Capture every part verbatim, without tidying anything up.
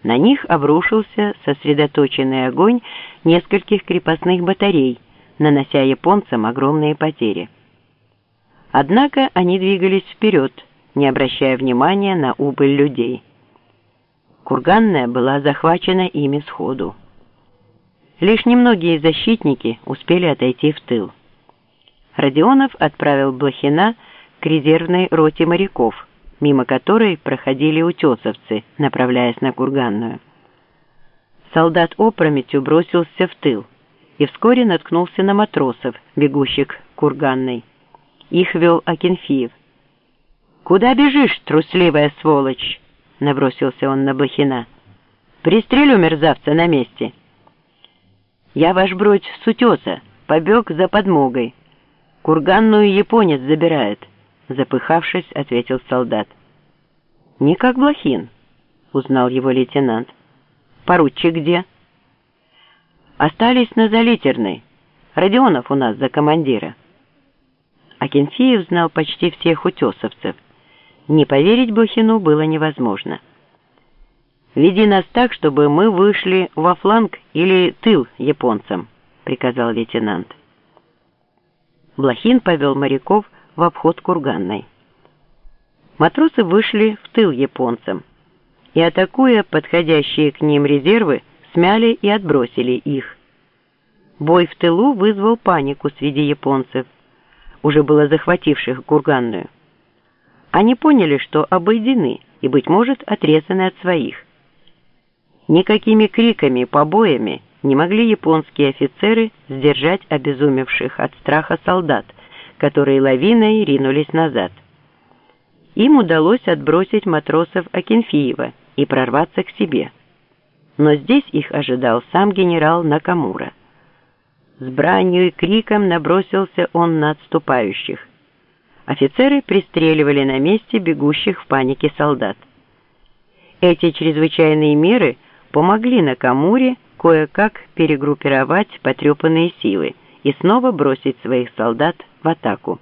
На них обрушился сосредоточенный огонь нескольких крепостных батарей, нанося японцам огромные потери. Однако они двигались вперед, не обращая внимания на убыль людей. Курганная была захвачена ими сходу. Лишь немногие защитники успели отойти в тыл. Родионов отправил Блохина к резервной роте моряков, мимо которой проходили утесовцы, направляясь на Курганную. Солдат опрометью бросился в тыл и вскоре наткнулся на матросов, бегущих к Курганной. Их вел Акинфеев. «Куда бежишь, трусливая сволочь?» — набросился он на Блохина. «Пристрелю мерзавца на месте». «Я, ваш бродь, с утеса, побег за подмогой. Курганную японец забирает», — запыхавшись, ответил солдат. «Не как Блохин», — узнал его лейтенант. «Поручик где?» «Остались на Залитерной. Родионов у нас за командира». Акинфеев знал почти всех утесовцев. Не поверить Блохину было невозможно. «Веди нас так, чтобы мы вышли во фланг или тыл японцам», — приказал лейтенант. Блохин повел моряков в обход Курганной. Матросы вышли в тыл японцам и, атакуя подходящие к ним резервы, смяли и отбросили их. Бой в тылу вызвал панику среди японцев, уже было захвативших Курганную. Они поняли, что обойдены и, быть может, отрезаны от своих. Никакими криками, побоями не могли японские офицеры сдержать обезумевших от страха солдат, которые лавиной ринулись назад. Им удалось отбросить матросов Акинфеева и прорваться к себе. Но здесь их ожидал сам генерал Накамура. С бранью и криком набросился он на отступающих. Офицеры пристреливали на месте бегущих в панике солдат. Эти чрезвычайные меры помогли Накамуре кое-как перегруппировать потрепанные силы и снова бросить своих солдат в атаку.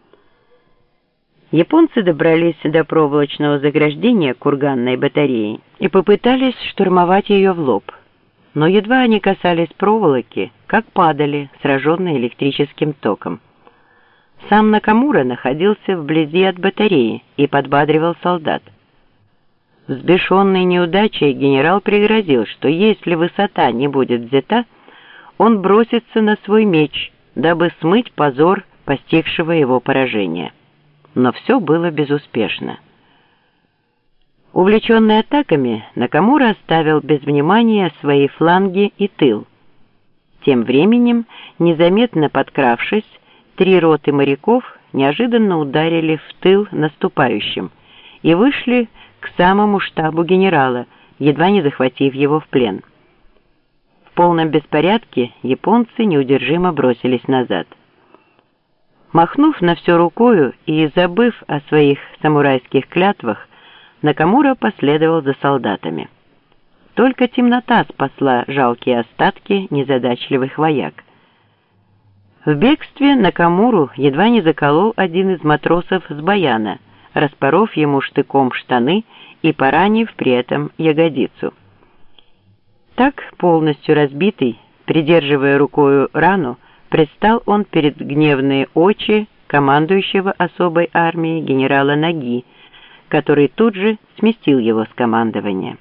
Японцы добрались до проволочного заграждения Курганной батареи и попытались штурмовать ее в лоб. Но едва они касались проволоки, как падали, сраженные электрическим током. Сам Накамура находился вблизи от батареи и подбадривал солдат. Взбешенный неудачей генерал пригрозил, что если высота не будет взята, он бросится на свой меч, дабы смыть позор постигшего его поражения. Но все было безуспешно. Увлеченный атаками, Накамура оставил без внимания свои фланги и тыл. Тем временем, незаметно подкравшись, три роты моряков неожиданно ударили в тыл наступающим и вышли к самому штабу генерала, едва не захватив его в плен. В полном беспорядке японцы неудержимо бросились назад. Махнув на все рукою и забыв о своих самурайских клятвах, Накамура последовал за солдатами. Только темнота спасла жалкие остатки незадачливых вояк. В бегстве Накамуру едва не заколол один из матросов с баяна, распоров ему штыком штаны и поранив при этом ягодицу. Так, полностью разбитый, придерживая рукою рану, предстал он перед гневные очи командующего особой армией генерала Наги, который тут же сместил его с командования.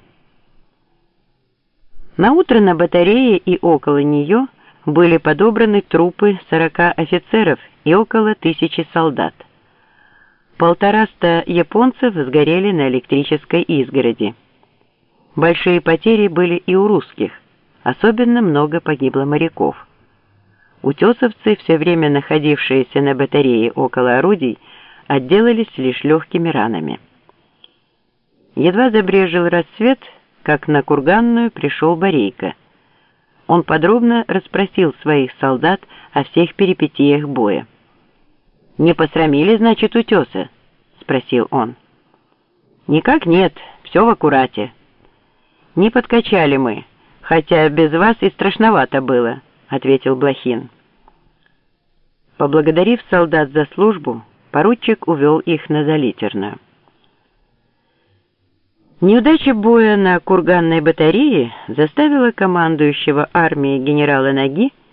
Наутро на батарее и около нее были подобраны трупы сорока офицеров и около тысячи солдат. Полтораста японцев сгорели на электрической изгороди. Большие потери были и у русских, особенно много погибло моряков. Утесовцы, все время находившиеся на батарее около орудий, отделались лишь легкими ранами. Едва забрезжил рассвет, как на Курганную пришел Борейко. Он подробно расспросил своих солдат о всех перипетиях боя. «Не посрамили, значит, утеса?» — спросил он. «Никак нет, все в аккурате. Не подкачали мы, хотя без вас и страшновато было», — ответил Блохин. Поблагодарив солдат за службу, поручик увел их на Залитерную. Неудача боя на Курганной батарее заставила командующего армией генерала Наги